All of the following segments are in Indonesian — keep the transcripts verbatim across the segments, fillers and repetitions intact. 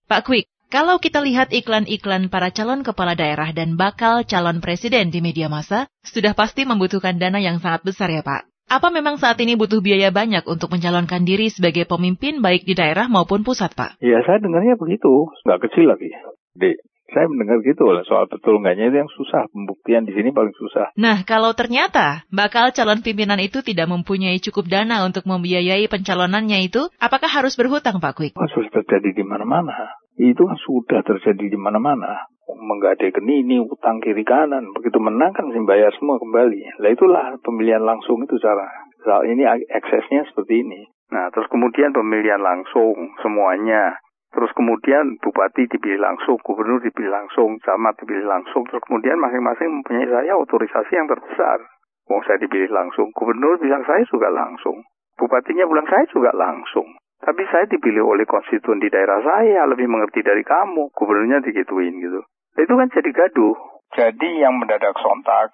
Pak Kwik, kalau kita lihat iklan-iklan para calon kepala daerah dan bakal calon presiden di media massa, sudah pasti membutuhkan dana yang sangat besar ya Pak. Apa memang saat ini butuh biaya banyak untuk mencalonkan diri sebagai pemimpin baik di daerah maupun pusat Pak? Ya saya dengarnya begitu, nggak kecil lagi. Dek, saya mendengar gitu lah, soal betul enggaknya itu yang susah, pembuktian di sini paling susah. Nah, kalau ternyata bakal calon pimpinan itu tidak mempunyai cukup dana untuk membiayai pencalonannya itu, apakah harus berhutang Pak Kwik? Kasus terjadi di mana-mana. Itu kan sudah terjadi di mana-mana. Menggadekan ini, utang kiri kanan. Begitu menang kan mesti bayar semua kembali. Lah itulah pemilihan langsung itu cara. Soal ini eksesnya seperti ini. Nah, terus kemudian pemilihan langsung semuanya. Terus kemudian bupati dipilih langsung, gubernur dipilih langsung, camat dipilih langsung. Terus kemudian masing-masing mempunyai saya otorisasi yang terbesar. Wong saya dipilih langsung, gubernur bilang saya juga langsung. Bupatinya bilang saya juga langsung. Tapi saya dipilih oleh konstituen di daerah saya, lebih mengerti dari kamu. Gubernurnya digituin gitu. Itu kan jadi gaduh. Jadi yang mendadak sontak,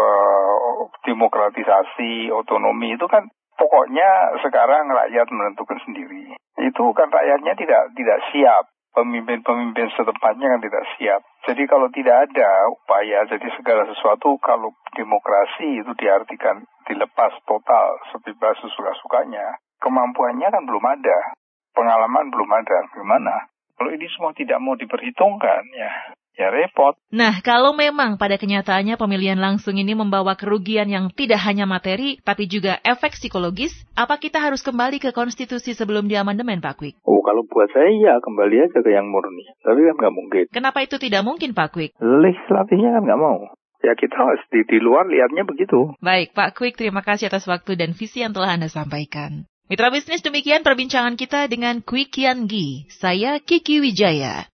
uh, demokratisasi, otonomi itu kan pokoknya sekarang rakyat menentukan sendiri. Itu kan rakyatnya tidak tidak siap. Pemimpin-pemimpin setempatnya kan tidak siap. Jadi kalau tidak ada upaya, jadi segala sesuatu kalau demokrasi itu diartikan dilepas total, sebebas sesuka-sukanya. Kemampuannya kan belum ada. Pengalaman belum ada. Gimana? Kalau ini semua tidak mau diperhitungkan, ya ya repot. Nah, kalau memang pada kenyataannya pemilihan langsung ini membawa kerugian yang tidak hanya materi, tapi juga efek psikologis, apa kita harus kembali ke konstitusi sebelum diamandemen, Pak Kwik? Oh, kalau buat saya ya kembali aja ke yang murni. Tapi kan nggak mungkin. Kenapa itu tidak mungkin, Pak Kwik? Legislatifnya kan nggak mau. Ya kita di, di luar lihatnya begitu. Baik, Pak Kwik, terima kasih atas waktu dan visi yang telah Anda sampaikan. Mitra bisnis, demikian perbincangan kita dengan Kwik Kian Gi. Saya Kiki Wijaya.